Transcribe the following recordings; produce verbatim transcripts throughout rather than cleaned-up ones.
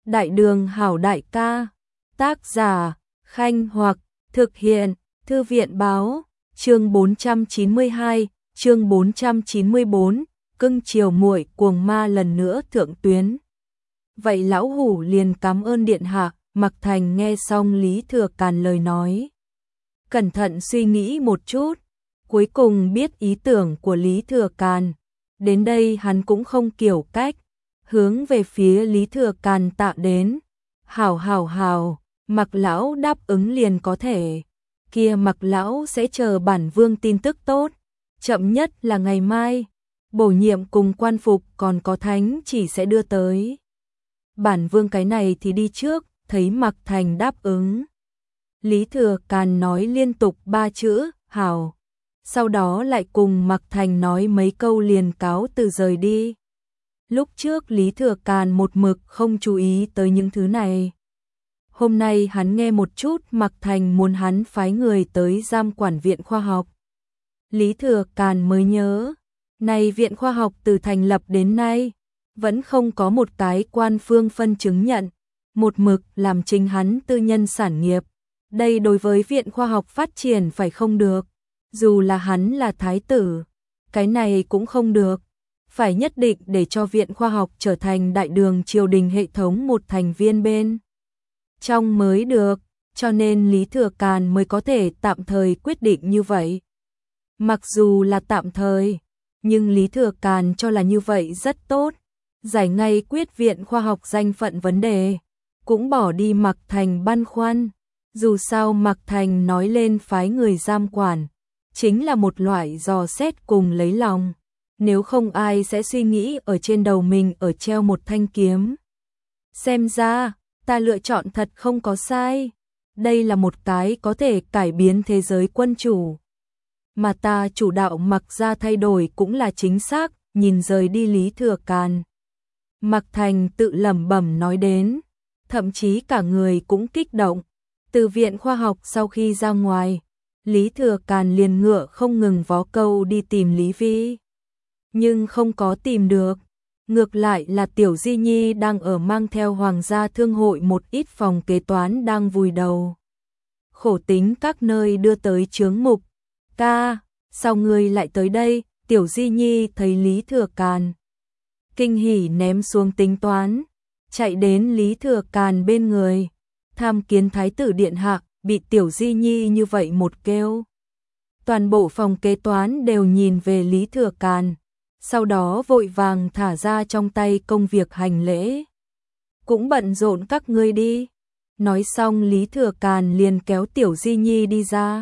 Đại đường hảo đại ca. Tác giả, Khanh Hoặc, thực hiện, Thư viện báo, chương bốn trăm chín mươi hai, chương bốn trăm chín mươi bốn, cưng chiều muội cuồng ma lần nữa thượng tuyến. Vậy lão hủ liền cảm ơn điện hạ. Mặc Thành nghe xong Lý Thừa Càn lời nói, cẩn thận suy nghĩ một chút, cuối cùng biết ý tưởng của Lý Thừa Càn. Đến đây hắn cũng không kiểu cách, hướng về phía Lý Thừa Càn tạ đến. Hảo hảo hảo, Mặc lão đáp ứng liền có thể. Kia Mặc lão sẽ chờ bản vương tin tức tốt, chậm nhất là ngày mai. Bổ nhiệm cùng quan phục còn có thánh chỉ sẽ đưa tới. Bản vương cái này thì đi trước. Thấy Mặc Thành đáp ứng, Lý Thừa Càn nói liên tục ba chữ hảo, sau đó lại cùng Mặc Thành nói mấy câu liền cáo từ rời đi. Lúc trước Lý Thừa Càn một mực không chú ý tới những thứ này. Hôm nay hắn nghe một chút Mặc Thành muốn hắn phái người tới giam quản viện khoa học. Lý Thừa Càn mới nhớ, này viện khoa học từ thành lập đến nay, vẫn không có một cái quan phương phân chứng nhận. Một mực làm chính hắn tư nhân sản nghiệp. Đây đối với viện khoa học phát triển phải không được. Dù là hắn là thái tử, cái này cũng không được. Phải nhất định để cho viện khoa học trở thành đại đường triều đình hệ thống một thành viên bên trong mới được. Cho nên Lý Thừa Càn mới có thể tạm thời quyết định như vậy. Mặc dù là tạm thời, nhưng Lý Thừa Càn cho là như vậy rất tốt. Giải ngay quyết viện khoa học danh phận vấn đề. Cũng bỏ đi Mặc Thành băn khoăn. Dù sao Mặc Thành nói lên phái người giam quản, chính là một loại dò xét cùng lấy lòng. Nếu không ai sẽ suy nghĩ ở trên đầu mình ở treo một thanh kiếm. Xem ra, ta lựa chọn thật không có sai. Đây là một cái có thể cải biến thế giới quân chủ. Mà ta chủ đạo Mặc ra thay đổi cũng là chính xác, nhìn rời đi Lý Thừa Càn. Mặc Thành tự lẩm bẩm nói đến. Thậm chí cả người cũng kích động. Từ viện khoa học sau khi ra ngoài, Lý Thừa Càn liền ngựa không ngừng vó câu đi tìm Lý Vi. Nhưng không có tìm được. Ngược lại là Tiểu Di Nhi đang ở mang theo Hoàng gia thương hội một ít phòng kế toán đang vùi đầu. Khổ tính các nơi đưa tới chướng mục. Ca, sao ngươi lại tới đây? Tiểu Di Nhi thấy Lý Thừa Càn, kinh hỉ ném xuống tính toán. Chạy đến Lý Thừa Càn bên người, tham kiến thái tử điện hạ. Bị Tiểu Di Nhi như vậy một kêu, toàn bộ phòng kế toán đều nhìn về Lý Thừa Càn, sau đó vội vàng thả ra trong tay công việc hành lễ. Cũng bận rộn các ngươi đi. Nói xong Lý Thừa Càn liền kéo Tiểu Di Nhi đi ra.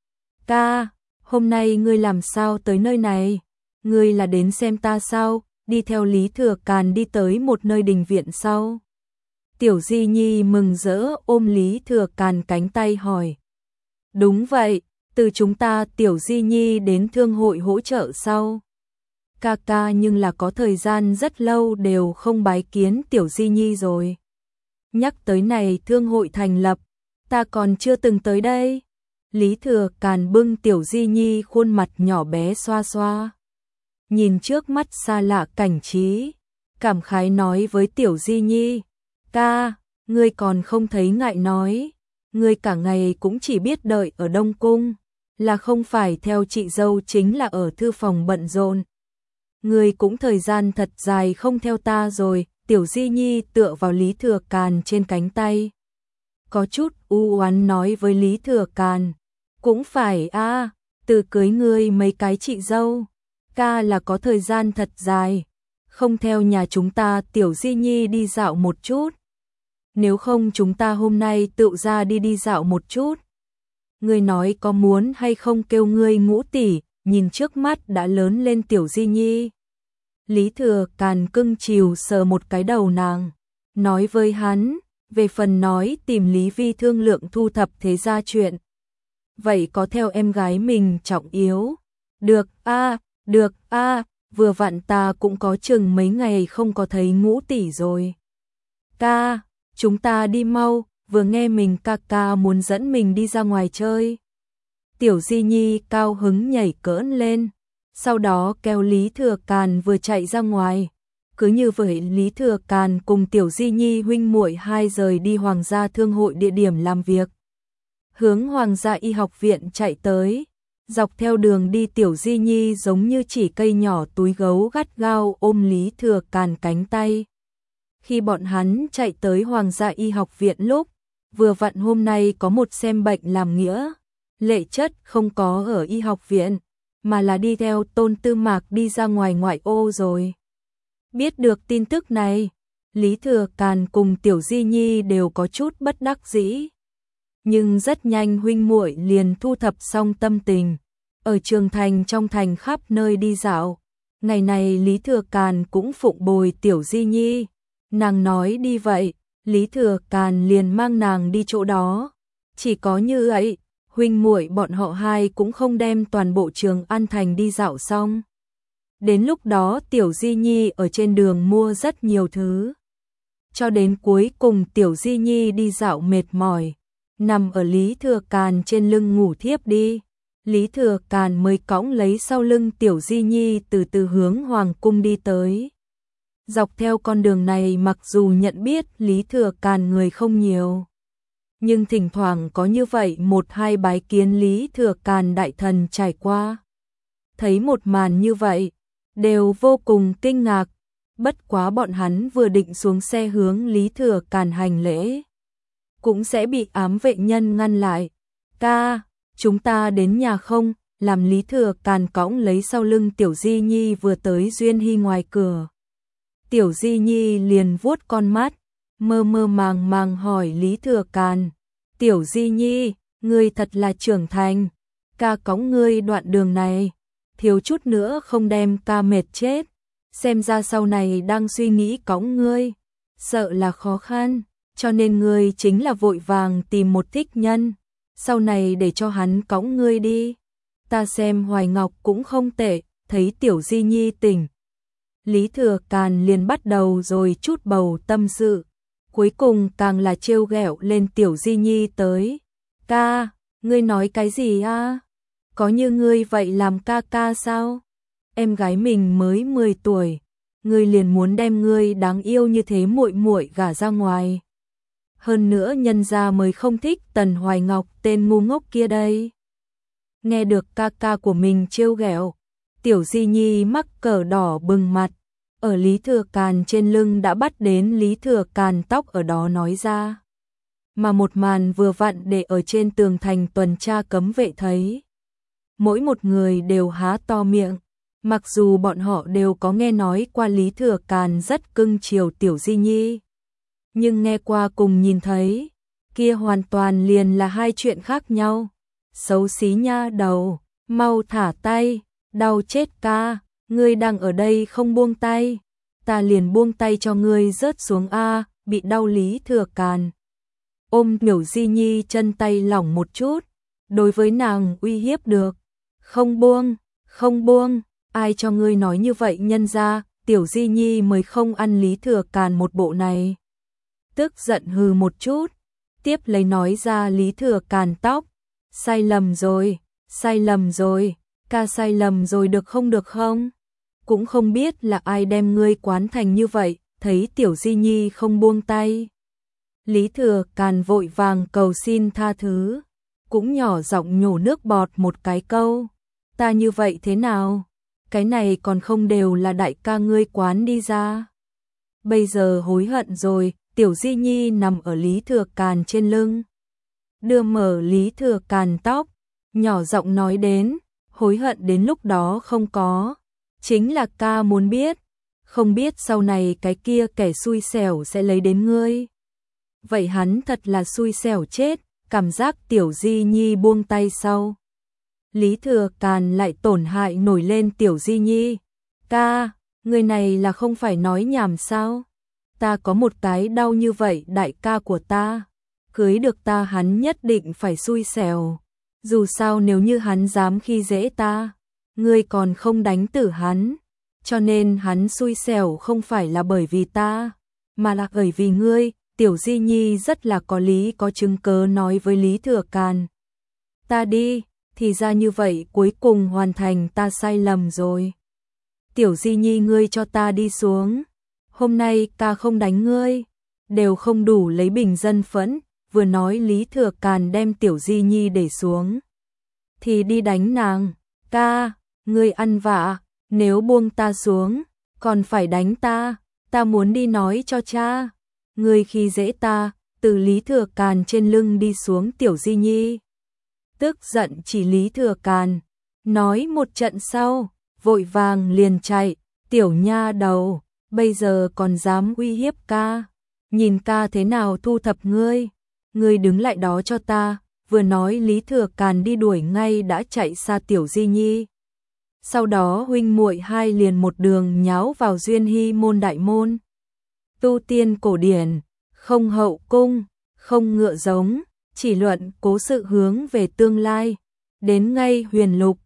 Ca, hôm nay ngươi làm sao tới nơi này? Ngươi là đến xem ta sao? Đi theo Lý Thừa Càn đi tới một nơi đình viện sau. Tiểu Di Nhi mừng rỡ ôm Lý Thừa Càn cánh tay hỏi. Đúng vậy, từ chúng ta Tiểu Di Nhi đến thương hội hỗ trợ sau. Ca ca nhưng là có thời gian rất lâu đều không bái kiến Tiểu Di Nhi rồi. Nhắc tới này thương hội thành lập, ta còn chưa từng tới đây. Lý Thừa Càn bưng Tiểu Di Nhi khuôn mặt nhỏ bé xoa xoa. Nhìn trước mắt xa lạ cảnh trí, cảm khái nói với Tiểu Di Nhi. Ca, ngươi còn không thấy ngại nói. Ngươi cả ngày cũng chỉ biết đợi ở Đông Cung, là không phải theo chị dâu chính là ở thư phòng bận rộn. Ngươi cũng thời gian thật dài không theo ta rồi. Tiểu Di Nhi tựa vào Lý Thừa Càn trên cánh tay, có chút u oán nói với Lý Thừa Càn. Cũng phải a, à, từ cưới ngươi mấy cái chị dâu, ca là có thời gian thật dài không theo nhà chúng ta Tiểu Di Nhi đi dạo một chút. Nếu không chúng ta hôm nay tự ra đi đi dạo một chút. Ngươi nói có muốn hay không kêu ngươi ngũ tỷ? Nhìn trước mắt đã lớn lên Tiểu Di Nhi, Lý Thừa Càn cưng chiều sờ một cái đầu nàng, nói với hắn, về phần nói tìm Lý Vi thương lượng thu thập thế gia chuyện. Vậy có theo em gái mình trọng yếu. Được a, à, được a, à, vừa vặn ta cũng có chừng mấy ngày không có thấy ngũ tỷ rồi. Ca, chúng ta đi mau, vừa nghe mình ca ca muốn dẫn mình đi ra ngoài chơi. Tiểu Di Nhi cao hứng nhảy cỡn lên, sau đó kéo Lý Thừa Càn vừa chạy ra ngoài. Cứ như vậy Lý Thừa Càn cùng Tiểu Di Nhi huynh muội hai rời đi Hoàng gia thương hội địa điểm làm việc. Hướng Hoàng gia y học viện chạy tới, dọc theo đường đi Tiểu Di Nhi giống như chỉ cây nhỏ túi gấu gắt gao ôm Lý Thừa Càn cánh tay. Khi bọn hắn chạy tới Hoàng gia y học viện lúc, vừa vặn hôm nay có một xem bệnh làm nghĩa, Lệ Chất không có ở y học viện, mà là đi theo Tôn Tư Mạc đi ra ngoài ngoại ô rồi. Biết được tin tức này, Lý Thừa Càn cùng Tiểu Di Nhi đều có chút bất đắc dĩ. Nhưng rất nhanh huynh muội liền thu thập xong tâm tình, ở Trường Thành trong thành khắp nơi đi dạo. Ngày này Lý Thừa Càn cũng phụng bồi Tiểu Di Nhi, nàng nói đi vậy, Lý Thừa Càn liền mang nàng đi chỗ đó. Chỉ có như vậy, huynh muội bọn họ hai cũng không đem toàn bộ Trường An thành đi dạo xong. Đến lúc đó Tiểu Di Nhi ở trên đường mua rất nhiều thứ. Cho đến cuối cùng Tiểu Di Nhi đi dạo mệt mỏi, nằm ở Lý Thừa Càn trên lưng ngủ thiếp đi. Lý Thừa Càn mới cõng lấy sau lưng Tiểu Di Nhi từ từ hướng Hoàng cung đi tới. Dọc theo con đường này mặc dù nhận biết Lý Thừa Càn người không nhiều, nhưng thỉnh thoảng có như vậy một hai bái kiến Lý Thừa Càn đại thần trải qua. Thấy một màn như vậy, đều vô cùng kinh ngạc, bất quá bọn hắn vừa định xuống xe hướng Lý Thừa Càn hành lễ, cũng sẽ bị ám vệ nhân ngăn lại. Ca, chúng ta đến nhà không? Làm Lý Thừa Càn cõng lấy sau lưng Tiểu Di Nhi vừa tới Duyên Hy ngoài cửa. Tiểu Di Nhi liền vuốt con mắt, mơ mơ màng màng hỏi Lý Thừa Càn, Tiểu Di Nhi, ngươi thật là trưởng thành, ca cõng ngươi đoạn đường này, thiếu chút nữa không đem ca mệt chết, xem ra sau này đang suy nghĩ cõng ngươi, sợ là khó khăn, cho nên ngươi chính là vội vàng tìm một thích nhân, sau này để cho hắn cõng ngươi đi. Ta xem Hoài Ngọc cũng không tệ, thấy Tiểu Di Nhi tỉnh. Lý Thừa Càn liền bắt đầu rồi chút bầu tâm sự, cuối cùng càng là trêu ghẹo lên Tiểu Di Nhi tới. Ca, ngươi nói cái gì a? Có như ngươi vậy làm ca ca sao? Em gái mình mới mười tuổi, ngươi liền muốn đem ngươi đáng yêu như thế muội muội gả ra ngoài. Hơn nữa nhân gia mới không thích Tần Hoài Ngọc tên ngu ngốc kia đây. Nghe được ca ca của mình trêu ghẹo, Tiểu Di Nhi mắc cỡ đỏ bừng mặt, ở Lý Thừa Càn trên lưng đã bắt đến Lý Thừa Càn tóc ở đó nói ra. Mà một màn vừa vặn để ở trên tường thành tuần tra cấm vệ thấy. Mỗi một người đều há to miệng, mặc dù bọn họ đều có nghe nói qua Lý Thừa Càn rất cưng chiều Tiểu Di Nhi, nhưng nghe qua cùng nhìn thấy, kia hoàn toàn liền là hai chuyện khác nhau. Xấu xí nha đầu, mau thả tay, đau chết ca, ngươi đang ở đây không buông tay, ta liền buông tay cho ngươi rớt xuống a. Bị đau Lý Thừa Càn ôm Tiểu Di Nhi chân tay lỏng một chút, đối với nàng uy hiếp được, không buông, không buông, ai cho ngươi nói như vậy nhân ra, Tiểu Di Nhi mới không ăn Lý Thừa Càn một bộ này. Tức giận hừ một chút, tiếp lấy nói ra Lý Thừa Càn tóc, sai lầm rồi, sai lầm rồi, ca sai lầm rồi được không được không? Cũng không biết là ai đem ngươi quán thành như vậy, thấy Tiểu Di Nhi không buông tay. Lý Thừa Càn vội vàng cầu xin tha thứ, cũng nhỏ giọng nhổ nước bọt một cái câu, ta như vậy thế nào? Cái này còn không đều là đại ca ngươi quán đi ra. Bây giờ hối hận rồi, Tiểu Di Nhi nằm ở Lý Thừa Càn trên lưng, đưa mở Lý Thừa Càn tóc, nhỏ giọng nói đến, hối hận đến lúc đó không có, chính là ca muốn biết, không biết sau này cái kia kẻ xui xẻo sẽ lấy đến ngươi. Vậy hắn thật là xui xẻo chết, cảm giác Tiểu Di Nhi buông tay sau. Lý Thừa Càn lại tổn hại nổi lên Tiểu Di Nhi. Ca, người này là không phải nói nhảm sao? Ta có một cái đau như vậy đại ca của ta, cưới được ta hắn nhất định phải xui xẻo. Dù sao nếu như hắn dám khi dễ ta, ngươi còn không đánh tử hắn. Cho nên hắn xui xẻo không phải là bởi vì ta, mà là bởi vì ngươi. Tiểu Di Nhi rất là có lý có chứng cớ nói với Lý Thừa Càn. Ta đi, thì ra như vậy cuối cùng hoàn thành ta sai lầm rồi. Tiểu Di Nhi ngươi cho ta đi xuống, hôm nay ta không đánh ngươi, đều không đủ lấy bình dân phẫn, vừa nói Lý Thừa Càn đem Tiểu Di Nhi để xuống. Thì đi đánh nàng, ca, ngươi ăn vạ, nếu buông ta xuống, còn phải đánh ta, ta muốn đi nói cho cha, ngươi khi dễ ta, từ Lý Thừa Càn trên lưng đi xuống Tiểu Di Nhi. Tức giận chỉ Lý Thừa Càn, nói một trận sau, vội vàng liền chạy, tiểu nha đầu, bây giờ còn dám uy hiếp ca, nhìn ca thế nào thu thập ngươi, ngươi đứng lại đó cho ta, vừa nói Lý Thừa Càn đi đuổi ngay đã chạy xa Tiểu Di Nhi. Sau đó huynh muội hai liền một đường nháo vào Duyên Hy môn đại môn. Tu tiên cổ điển, không hậu cung, không ngựa giống, chỉ luận cố sự hướng về tương lai, đến ngay huyền lục,